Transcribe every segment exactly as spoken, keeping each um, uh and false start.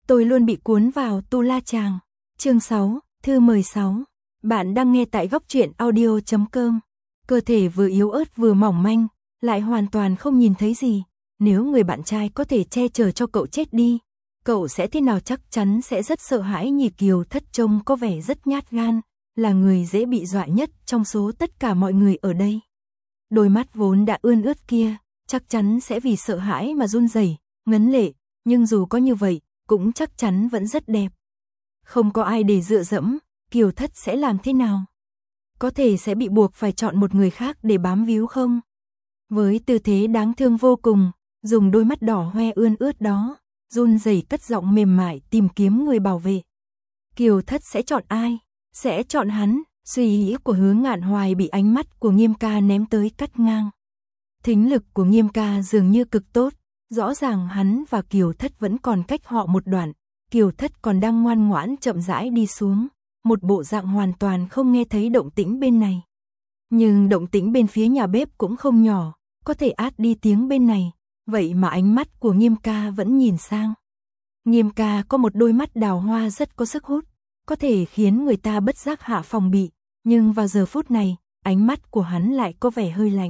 Tôi luôn bị cuốn vào Tu La Chàng. Chương sáu, thư mười sáu. Bạn đang nghe tại góc truyện audio chấm com. Cơ thể vừa yếu ớt vừa mỏng manh, lại hoàn toàn không nhìn thấy gì. Nếu người bạn trai có thể che chở cho cậu chết đi, cậu sẽ thế nào? Chắc chắn sẽ rất sợ hãi. Nhị Kiều Thất trông có vẻ rất nhát gan, là người dễ bị dọa nhất trong số tất cả mọi người ở đây. Đôi mắt vốn đã ươn ướt kia, chắc chắn sẽ vì sợ hãi mà run rẩy, ngấn lệ, nhưng dù có như vậy, cũng chắc chắn vẫn rất đẹp. Không có ai để dựa dẫm, Kiều Thất sẽ làm thế nào? Có thể sẽ bị buộc phải chọn một người khác để bám víu không? Với tư thế đáng thương vô cùng, dùng đôi mắt đỏ hoe ươn ướt đó, run rẩy cất giọng mềm mại tìm kiếm người bảo vệ. Kiều Thất sẽ chọn ai? Sẽ chọn hắn. Suy nghĩ của Hứa Ngạn Hoài bị ánh mắt của Nghiêm Ca ném tới cắt ngang. Thính lực của Nghiêm Ca dường như cực tốt, rõ ràng hắn và Kiều Thất vẫn còn cách họ một đoạn. Kiều Thất còn đang ngoan ngoãn chậm rãi đi xuống, một bộ dạng hoàn toàn không nghe thấy động tĩnh bên này. Nhưng động tĩnh bên phía nhà bếp cũng không nhỏ, có thể át đi tiếng bên này, vậy mà ánh mắt của Nghiêm Ca vẫn nhìn sang. Nghiêm Ca có một đôi mắt đào hoa rất có sức hút, có thể khiến người ta bất giác hạ phòng bị, nhưng vào giờ phút này, ánh mắt của hắn lại có vẻ hơi lạnh.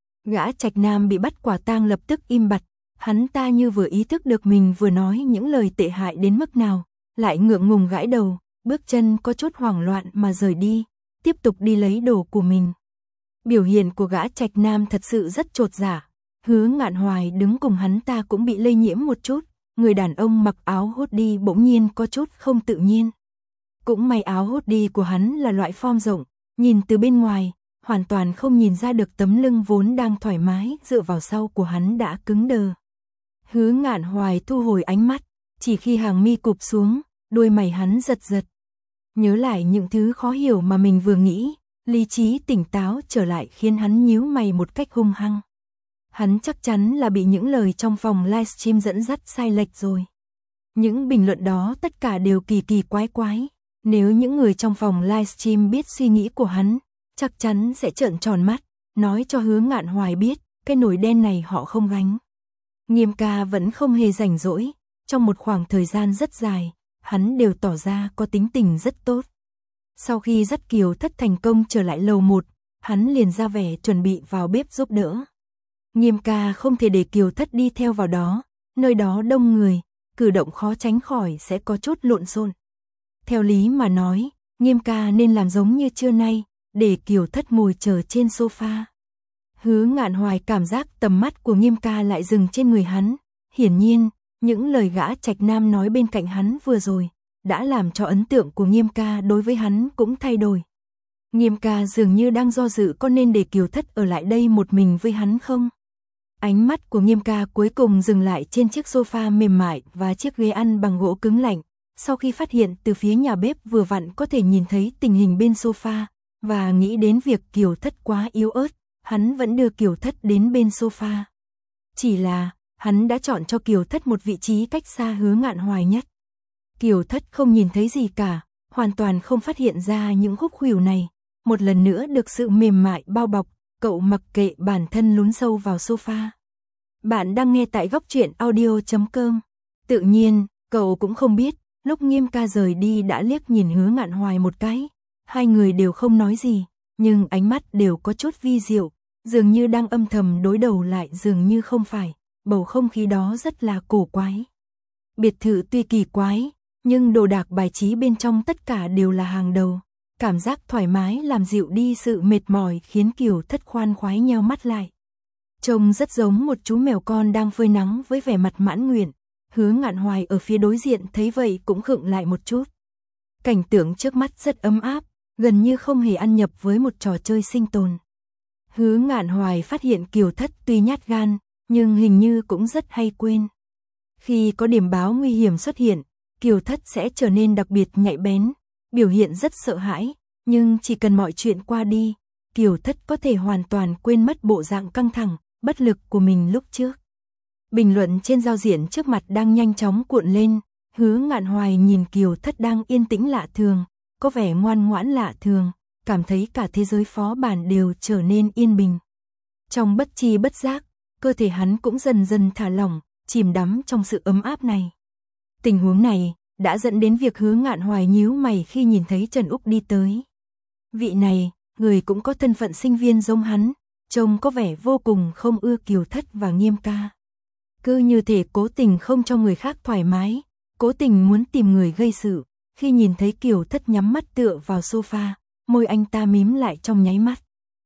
Gã Trạch Nam bị bắt quả tang lập tức im bặt, hắn ta như vừa ý thức được mình vừa nói những lời tệ hại đến mức nào, lại ngượng ngùng gãi đầu, bước chân có chút hoảng loạn mà rời đi, tiếp tục đi lấy đồ của mình. Biểu hiện của gã Trạch Nam thật sự rất chột dạ. Hứa Ngạn Hoài đứng cùng hắn ta cũng bị lây nhiễm một chút, người đàn ông mặc áo hoodie bỗng nhiên có chút không tự nhiên. Cũng may áo hoodie của hắn là loại form rộng, nhìn từ bên ngoài, hoàn toàn không nhìn ra được tấm lưng vốn đang thoải mái dựa vào sau của hắn đã cứng đờ. Hứa Ngạn Hoài thu hồi ánh mắt, chỉ khi hàng mi cụp xuống, đôi mày hắn giật giật. Nhớ lại những thứ khó hiểu mà mình vừa nghĩ, lý trí tỉnh táo trở lại khiến hắn nhíu mày một cách hung hăng. Hắn chắc chắn là bị những lời trong phòng livestream dẫn dắt sai lệch rồi. Những bình luận đó tất cả đều kỳ kỳ quái quái. Nếu những người trong phòng livestream biết suy nghĩ của hắn, chắc chắn sẽ trợn tròn mắt, nói cho Hứa Ngạn Hoài biết, cái nồi đen này họ không gánh. Nghiêm Ca vẫn không hề rảnh rỗi, trong một khoảng thời gian rất dài, hắn đều tỏ ra có tính tình rất tốt. Sau khi dắt Kiều Thất thành công trở lại lầu một, hắn liền ra vẻ chuẩn bị vào bếp giúp đỡ. Nghiêm Ca không thể để Kiều Thất đi theo vào đó, nơi đó đông người, cử động khó tránh khỏi sẽ có chút lộn xộn. Theo lý mà nói, Nghiêm Ca nên làm giống như trưa nay, để Kiều Thất ngồi chờ trên sofa. Hứa Ngạn Hoài cảm giác tầm mắt của Nghiêm Ca lại dừng trên người hắn. Hiển nhiên, những lời gã Trạch Nam nói bên cạnh hắn vừa rồi, đã làm cho ấn tượng của Nghiêm Ca đối với hắn cũng thay đổi. Nghiêm Ca dường như đang do dự có nên để Kiều Thất ở lại đây một mình với hắn không. Ánh mắt của Nghiêm Ca cuối cùng dừng lại trên chiếc sofa mềm mại và chiếc ghế ăn bằng gỗ cứng lạnh. Sau khi phát hiện từ phía nhà bếp vừa vặn có thể nhìn thấy tình hình bên sofa, và nghĩ đến việc Kiều Thất quá yếu ớt, hắn vẫn đưa Kiều Thất đến bên sofa. Chỉ là, hắn đã chọn cho Kiều Thất một vị trí cách xa Hứa Ngạn Hoài nhất. Kiều Thất không nhìn thấy gì cả, hoàn toàn không phát hiện ra những khúc khuỷu này. Một lần nữa được sự mềm mại bao bọc, cậu mặc kệ bản thân lún sâu vào sofa. Bạn đang nghe tại góc truyện audio chấm com. Tự nhiên, cậu cũng không biết, lúc Nghiêm Ca rời đi đã liếc nhìn Hứa Ngạn Hoài một cái. Hai người đều không nói gì, nhưng ánh mắt đều có chút vi diệu, dường như đang âm thầm đối đầu lại dường như không phải. Bầu không khí đó rất là cổ quái. Biệt thự tuy kỳ quái, nhưng đồ đạc bài trí bên trong tất cả đều là hàng đầu. Cảm giác thoải mái làm dịu đi sự mệt mỏi khiến Kiều Thất khoan khoái nheo mắt lại. Trông rất giống một chú mèo con đang phơi nắng với vẻ mặt mãn nguyện. Hứa Ngạn Hoài ở phía đối diện thấy vậy cũng khựng lại một chút. Cảnh tượng trước mắt rất ấm áp, gần như không hề ăn nhập với một trò chơi sinh tồn. Hứa Ngạn Hoài phát hiện Kiều Thất tuy nhát gan, nhưng hình như cũng rất hay quên. Khi có điểm báo nguy hiểm xuất hiện, Kiều Thất sẽ trở nên đặc biệt nhạy bén, biểu hiện rất sợ hãi, nhưng chỉ cần mọi chuyện qua đi, Kiều Thất có thể hoàn toàn quên mất bộ dạng căng thẳng, bất lực của mình lúc trước. Bình luận trên giao diện trước mặt đang nhanh chóng cuộn lên, Hứa Ngạn Hoài nhìn Kiều Thất đang yên tĩnh lạ thường, có vẻ ngoan ngoãn lạ thường, cảm thấy cả thế giới phó bản đều trở nên yên bình. Trong bất tri bất giác, cơ thể hắn cũng dần dần thả lỏng, chìm đắm trong sự ấm áp này. Tình huống này đã dẫn đến việc Hứa Ngạn Hoài nhíu mày khi nhìn thấy Trần Úc đi tới. Vị này, người cũng có thân phận sinh viên giống hắn, trông có vẻ vô cùng không ưa Kiều Thất và Nghiêm ca. Cứ như thể cố tình không cho người khác thoải mái, cố tình muốn tìm người gây sự. Khi nhìn thấy Kiều Thất nhắm mắt tựa vào sofa, môi anh ta mím lại trong nháy mắt.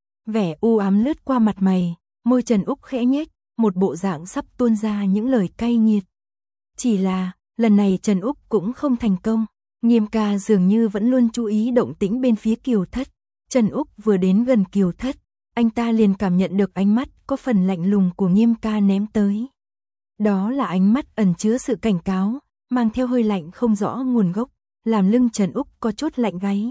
Vẻ u ám lướt qua mặt mày, môi Trần Úc khẽ nhếch, một bộ dạng sắp tuôn ra những lời cay nghiệt. Chỉ là, lần này Trần Úc cũng không thành công. Nghiêm ca dường như vẫn luôn chú ý động tĩnh bên phía Kiều Thất. Trần Úc vừa đến gần Kiều Thất, anh ta liền cảm nhận được ánh mắt có phần lạnh lùng của Nghiêm ca ném tới. Đó là ánh mắt ẩn chứa sự cảnh cáo, mang theo hơi lạnh không rõ nguồn gốc, làm lưng Trần Úc có chút lạnh gáy.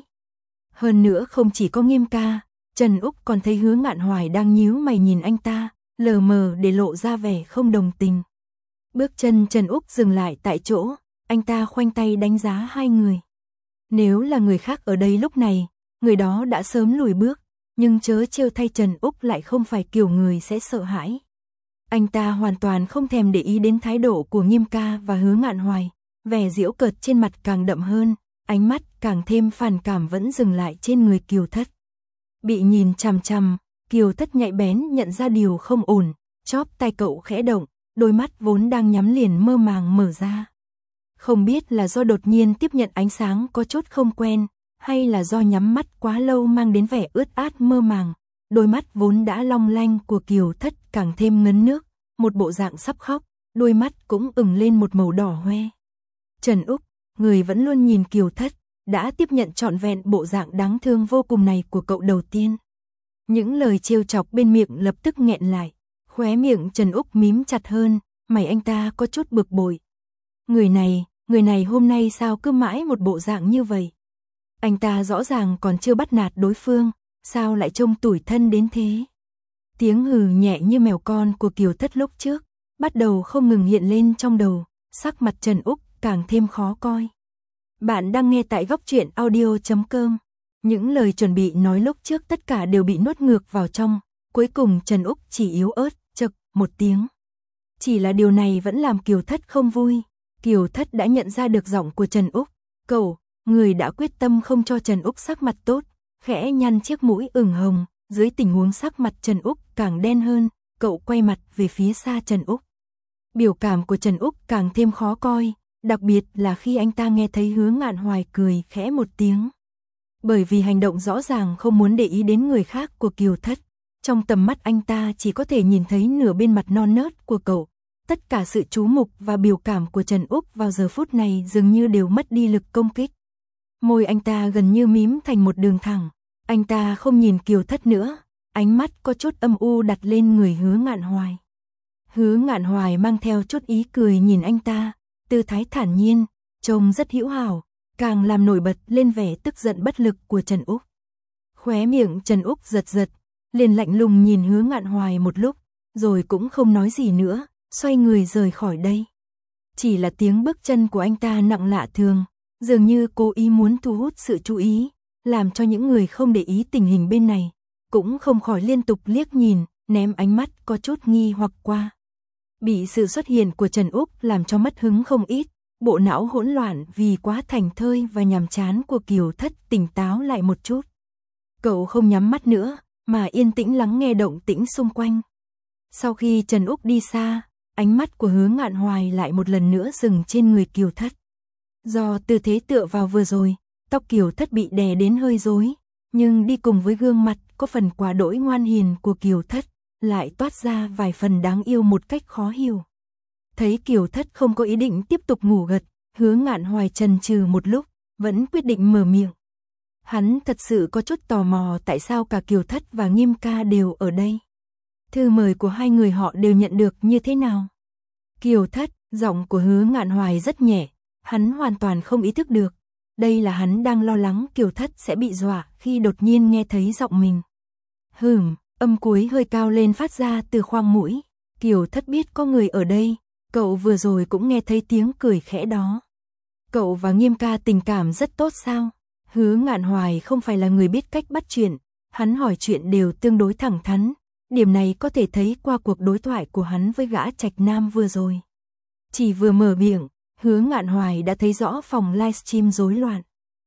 Hơn nữa không chỉ có Nghiêm ca, Trần Úc còn thấy Hứa Ngạn Hoài đang nhíu mày nhìn anh ta, lờ mờ để lộ ra vẻ không đồng tình. Bước chân Trần Úc dừng lại tại chỗ, anh ta khoanh tay đánh giá hai người. Nếu là người khác ở đây lúc này, người đó đã sớm lùi bước, nhưng chớ trêu thay Trần Úc lại không phải kiểu người sẽ sợ hãi. Anh ta hoàn toàn không thèm để ý đến thái độ của Nghiêm ca và Hứa Ngạn Hoài, vẻ giễu cợt trên mặt càng đậm hơn, ánh mắt càng thêm phản cảm vẫn dừng lại trên người Kiều Thất. Bị nhìn chằm chằm, Kiều Thất nhạy bén nhận ra điều không ổn, chóp tay cậu khẽ động, đôi mắt vốn đang nhắm liền mơ màng mở ra. Không biết là do đột nhiên tiếp nhận ánh sáng có chút không quen, hay là do nhắm mắt quá lâu mang đến vẻ ướt át mơ màng, đôi mắt vốn đã long lanh của Kiều Thất càng thêm ngấn nước, một bộ dạng sắp khóc, đôi mắt cũng ửng lên một màu đỏ hoe. Trần Úc, người vẫn luôn nhìn Kiều Thất, đã tiếp nhận trọn vẹn bộ dạng đáng thương vô cùng này của cậu đầu tiên. Những lời trêu chọc bên miệng lập tức nghẹn lại, khóe miệng Trần Úc mím chặt hơn, mày anh ta có chút bực bội. Người này, người này hôm nay sao cứ mãi một bộ dạng như vậy? Anh ta rõ ràng còn chưa bắt nạt đối phương, sao lại trông tủi thân đến thế? Tiếng hừ nhẹ như mèo con của Kiều Thất lúc trước, bắt đầu không ngừng hiện lên trong đầu, sắc mặt Trần Úc càng thêm khó coi. Bạn đang nghe tại góc truyện audio chấm com. Những lời chuẩn bị nói lúc trước tất cả đều bị nuốt ngược vào trong, cuối cùng Trần Úc chỉ yếu ớt, chậc, một tiếng. Chỉ là điều này vẫn làm Kiều Thất không vui. Kiều Thất đã nhận ra được giọng của Trần Úc. Cậu, người đã quyết tâm không cho Trần Úc sắc mặt tốt, khẽ nhăn chiếc mũi ửng hồng, dưới tình huống sắc mặt Trần Úc càng đen hơn, cậu quay mặt về phía xa Trần Úc. Biểu cảm của Trần Úc càng thêm khó coi, đặc biệt là khi anh ta nghe thấy Hứa Ngạn Hoài cười khẽ một tiếng. Bởi vì hành động rõ ràng không muốn để ý đến người khác của Kiều Thất, trong tầm mắt anh ta chỉ có thể nhìn thấy nửa bên mặt non nớt của cậu. Tất cả sự chú mục và biểu cảm của Trần Úc vào giờ phút này dường như đều mất đi lực công kích. Môi anh ta gần như mím thành một đường thẳng, anh ta không nhìn Kiều Thất nữa, ánh mắt có chút âm u đặt lên người Hứa Ngạn Hoài. Hứa Ngạn Hoài mang theo chút ý cười nhìn anh ta, tư thái thản nhiên, trông rất hữu hảo, càng làm nổi bật lên vẻ tức giận bất lực của Trần Úc. Khóe miệng Trần Úc giật giật, liền lạnh lùng nhìn Hứa Ngạn Hoài một lúc, rồi cũng không nói gì nữa, xoay người rời khỏi đây. Chỉ là tiếng bước chân của anh ta nặng lạ thường, dường như cố ý muốn thu hút sự chú ý, làm cho những người không để ý tình hình bên này, cũng không khỏi liên tục liếc nhìn, ném ánh mắt có chút nghi hoặc qua. Bị sự xuất hiện của Trần Úc làm cho mất hứng không ít, bộ não hỗn loạn vì quá thành thơi và nhàm chán của Kiều Thất tỉnh táo lại một chút. Cậu không nhắm mắt nữa, mà yên tĩnh lắng nghe động tĩnh xung quanh. Sau khi Trần Úc đi xa, ánh mắt của Hứa Ngạn Hoài lại một lần nữa dừng trên người Kiều Thất. Do tư thế tựa vào vừa rồi, tóc Kiều Thất bị đè đến hơi rối, nhưng đi cùng với gương mặt có phần quá đỗi ngoan hiền của Kiều Thất, lại toát ra vài phần đáng yêu một cách khó hiểu. Thấy Kiều Thất không có ý định tiếp tục ngủ gật, Hứa Ngạn Hoài chần chừ một lúc, vẫn quyết định mở miệng. Hắn thật sự có chút tò mò tại sao cả Kiều Thất và Nghiêm ca đều ở đây. Thư mời của hai người họ đều nhận được như thế nào? Kiều Thất, giọng của Hứa Ngạn Hoài rất nhẹ, hắn hoàn toàn không ý thức được. Đây là hắn đang lo lắng Kiều Thất sẽ bị dọa khi đột nhiên nghe thấy giọng mình. Hừm, âm cuối hơi cao lên phát ra từ khoang mũi. Kiều Thất biết có người ở đây, cậu vừa rồi cũng nghe thấy tiếng cười khẽ đó. Cậu và Nghiêm ca tình cảm rất tốt sao? Hứa Ngạn Hoài không phải là người biết cách bắt chuyện, hắn hỏi chuyện đều tương đối thẳng thắn. Điểm này có thể thấy qua cuộc đối thoại của hắn với gã Trạch Nam vừa rồi. Chỉ vừa mở miệng, Hứa Ngạn Hoài đã thấy rõ phòng livestream rối loạn.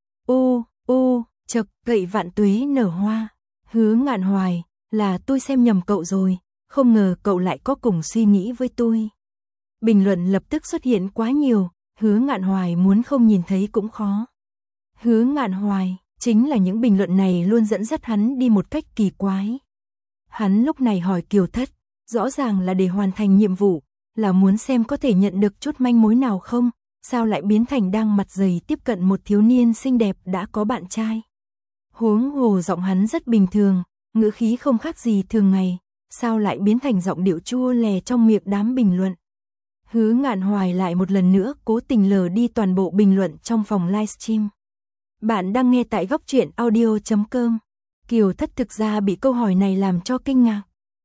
Ô, ô, chậc, gậy vạn tuế nở hoa. Hứa Ngạn Hoài, là tôi xem nhầm cậu rồi, không ngờ cậu lại có cùng suy nghĩ với tôi. Bình luận lập tức xuất hiện quá nhiều, Hứa Ngạn Hoài muốn không nhìn thấy cũng khó. Hứa Ngạn Hoài, chính là những bình luận này luôn dẫn dắt hắn đi một cách kỳ quái. Hắn lúc này hỏi Kiều Thất, rõ ràng là để hoàn thành nhiệm vụ, là muốn xem có thể nhận được chút manh mối nào không, sao lại biến thành đang mặt dày tiếp cận một thiếu niên xinh đẹp đã có bạn trai. Huống hồ giọng hắn rất bình thường, ngữ khí không khác gì thường ngày, sao lại biến thành giọng điệu chua lè trong miệng đám bình luận. Hứa Ngạn Hoài lại một lần nữa cố tình lờ đi toàn bộ bình luận trong phòng livestream. Bạn đang nghe tại góc truyện audio chấm com. Kiều Thất thực ra bị câu hỏi này làm cho kinh ngạc.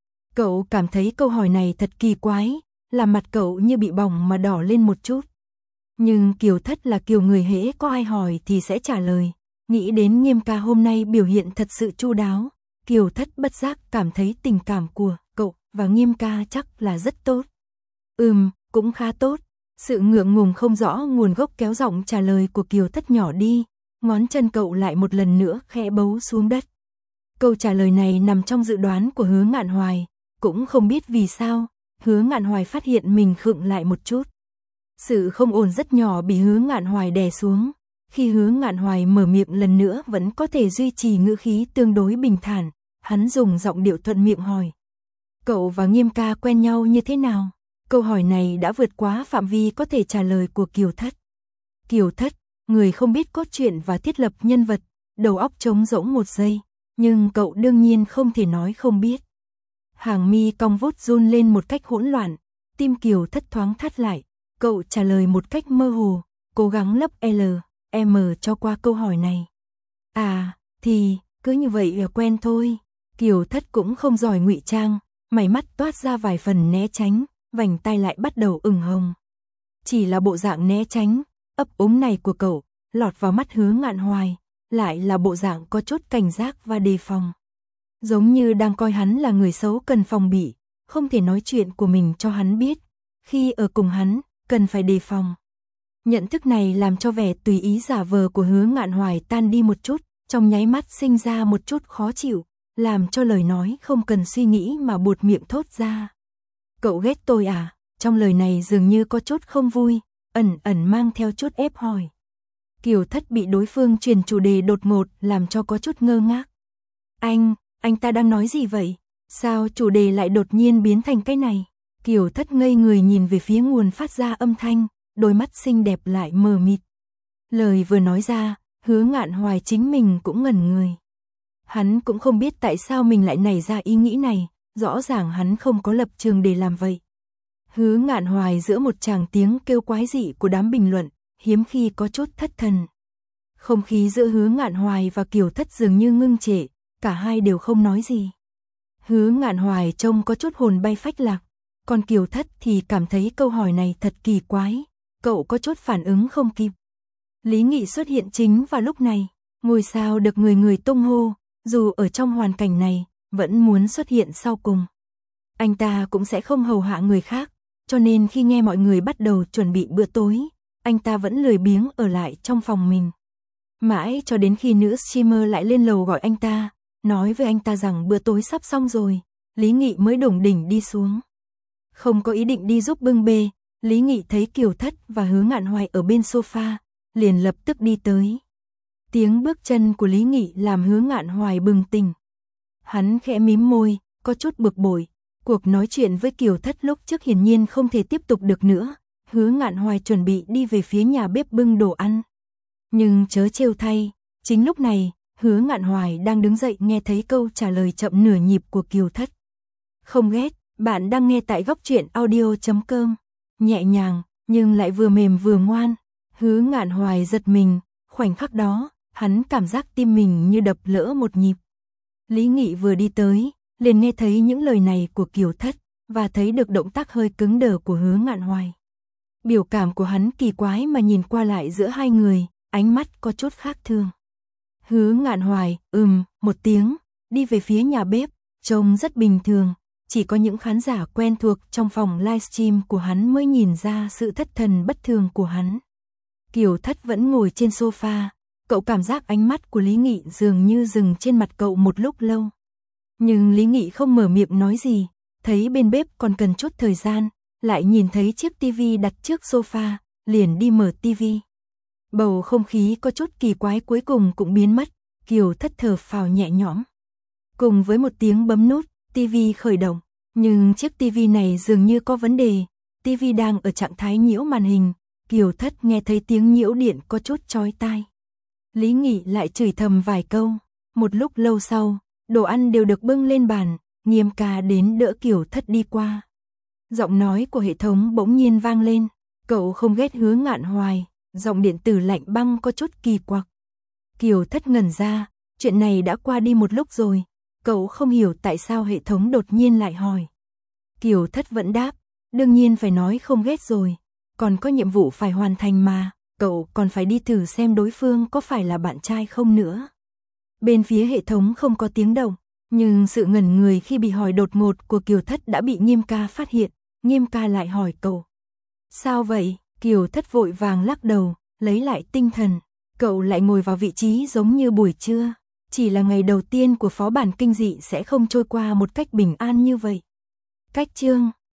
Cậu cảm thấy câu hỏi này thật kỳ quái, làm mặt cậu như bị bỏng mà đỏ lên một chút. Nhưng Kiều Thất là kiểu người hễ có ai hỏi thì sẽ trả lời. Nghĩ đến Nghiêm ca hôm nay biểu hiện thật sự chu đáo, Kiều Thất bất giác cảm thấy tình cảm của cậu và Nghiêm ca chắc là rất tốt. Ừm, cũng khá tốt. Sự ngượng ngùng không rõ nguồn gốc kéo giọng trả lời của Kiều Thất nhỏ đi, ngón chân cậu lại một lần nữa khẽ bấu xuống đất. Câu trả lời này nằm trong dự đoán của Hứa Ngạn Hoài, cũng không biết vì sao, Hứa Ngạn Hoài phát hiện mình khựng lại một chút. Sự không ổn rất nhỏ bị Hứa Ngạn Hoài đè xuống, khi Hứa Ngạn Hoài mở miệng lần nữa vẫn có thể duy trì ngữ khí tương đối bình thản, hắn dùng giọng điệu thuận miệng hỏi. Cậu và Nghiêm ca quen nhau như thế nào? Câu hỏi này đã vượt quá phạm vi có thể trả lời của Kiều Thất. Kiều Thất, người không biết cốt truyện và thiết lập nhân vật, đầu óc trống rỗng một giây, nhưng cậu đương nhiên không thể nói không biết. Hàng mi cong vút run lên một cách hỗn loạn, tim Kiều Thất thoáng thắt lại, cậu trả lời một cách mơ hồ, cố gắng lấp L, M cho qua câu hỏi này. À, thì, cứ như vậy quen thôi. Kiều Thất cũng không giỏi ngụy trang, mày mắt toát ra vài phần né tránh, vành tay lại bắt đầu ửng hồng. Chỉ là bộ dạng né tránh, ấp úng này của cậu, lọt vào mắt Hứa Ngạn Hoài, lại là bộ dạng có chút cảnh giác và đề phòng. Giống như đang coi hắn là người xấu cần phòng bị, không thể nói chuyện của mình cho hắn biết, khi ở cùng hắn, cần phải đề phòng. Nhận thức này làm cho vẻ tùy ý giả vờ của Hứa Ngạn Hoài tan đi một chút, trong nháy mắt sinh ra một chút khó chịu, làm cho lời nói không cần suy nghĩ mà buột miệng thốt ra. Cậu ghét tôi à? Trong lời này dường như có chút không vui, ẩn ẩn mang theo chút ép hỏi. Kiều Thất bị đối phương truyền chủ đề đột ngột làm cho có chút ngơ ngác. Anh, anh ta đang nói gì vậy? Sao chủ đề lại đột nhiên biến thành cái này? Kiều Thất ngây người nhìn về phía nguồn phát ra âm thanh, đôi mắt xinh đẹp lại mờ mịt. Lời vừa nói ra, Hứa Ngạn Hoài chính mình cũng ngẩn người. Hắn cũng không biết tại sao mình lại nảy ra ý nghĩ này, rõ ràng hắn không có lập trường để làm vậy. Hứa Ngạn Hoài giữa một tràng tiếng kêu quái dị của đám bình luận, hiếm khi có chút thất thần. Không khí giữa Hứa Ngạn Hoài và Kiều Thất dường như ngưng trệ, cả hai đều không nói gì. Hứa Ngạn Hoài trông có chút hồn bay phách lạc, còn Kiều Thất thì cảm thấy câu hỏi này thật kỳ quái, cậu có chút phản ứng không kịp. Lý Nghị xuất hiện chính vào lúc này, ngôi sao được người người tung hô, dù ở trong hoàn cảnh này, vẫn muốn xuất hiện sau cùng. Anh ta cũng sẽ không hầu hạ người khác, cho nên khi nghe mọi người bắt đầu chuẩn bị bữa tối, anh ta vẫn lười biếng ở lại trong phòng mình. Mãi cho đến khi nữ streamer lại lên lầu gọi anh ta, nói với anh ta rằng bữa tối sắp xong rồi, Lý Nghị mới đủng đỉnh đi xuống. Không có ý định đi giúp bưng bê, Lý Nghị thấy Kiều Thất và Hứa Ngạn Hoài ở bên sofa, liền lập tức đi tới. Tiếng bước chân của Lý Nghị làm Hứa Ngạn Hoài bừng tỉnh. Hắn khẽ mím môi, có chút bực bội. Cuộc nói chuyện với Kiều Thất lúc trước hiển nhiên không thể tiếp tục được nữa. Hứa Ngạn Hoài chuẩn bị đi về phía nhà bếp bưng đồ ăn. Nhưng chớ trêu thay, chính lúc này, Hứa Ngạn Hoài đang đứng dậy nghe thấy câu trả lời chậm nửa nhịp của Kiều Thất. Không ghét, bạn đang nghe tại góc truyện audio chấm com. Nhẹ nhàng, nhưng lại vừa mềm vừa ngoan. Hứa Ngạn Hoài giật mình, khoảnh khắc đó, hắn cảm giác tim mình như đập lỡ một nhịp. Lý Nghị vừa đi tới, liền nghe thấy những lời này của Kiều Thất, và thấy được động tác hơi cứng đờ của Hứa Ngạn Hoài. Biểu cảm của hắn kỳ quái mà nhìn qua lại giữa hai người, ánh mắt có chút khác thường. Hứa Ngạn Hoài, ừm, một tiếng, đi về phía nhà bếp, trông rất bình thường, chỉ có những khán giả quen thuộc trong phòng livestream của hắn mới nhìn ra sự thất thần bất thường của hắn. Kiều Thất vẫn ngồi trên sofa, cậu cảm giác ánh mắt của Lý Nghị dường như dừng trên mặt cậu một lúc lâu. Nhưng Lý Nghị không mở miệng nói gì, thấy bên bếp còn cần chút thời gian, lại nhìn thấy chiếc tivi đặt trước sofa, liền đi mở tivi. Bầu không khí có chút kỳ quái cuối cùng cũng biến mất, Kiều Thất thở phào nhẹ nhõm. Cùng với một tiếng bấm nút, tivi khởi động, nhưng chiếc tivi này dường như có vấn đề, tivi đang ở trạng thái nhiễu màn hình, Kiều Thất nghe thấy tiếng nhiễu điện có chút chói tai. Lý Nghị lại chửi thầm vài câu, một lúc lâu sau, đồ ăn đều được bưng lên bàn, Nghiêm ca đến đỡ Kiều Thất đi qua. Giọng nói của hệ thống bỗng nhiên vang lên, cậu không ghét Hứa Ngạn hoài, giọng điện tử lạnh băng có chút kỳ quặc. Kiều Thất ngẩn ra, chuyện này đã qua đi một lúc rồi, cậu không hiểu tại sao hệ thống đột nhiên lại hỏi. Kiều Thất vẫn đáp, đương nhiên phải nói không ghét rồi, còn có nhiệm vụ phải hoàn thành mà, cậu còn phải đi thử xem đối phương có phải là bạn trai không nữa. Bên phía hệ thống không có tiếng động, nhưng sự ngẩn người khi bị hỏi đột ngột của Kiều Thất đã bị Nghiêm ca phát hiện, Nghiêm ca lại hỏi cậu. Sao vậy? Kiều Thất vội vàng lắc đầu, lấy lại tinh thần, cậu lại ngồi vào vị trí giống như buổi trưa, chỉ là ngày đầu tiên của phó bản kinh dị sẽ không trôi qua một cách bình an như vậy. Cách chương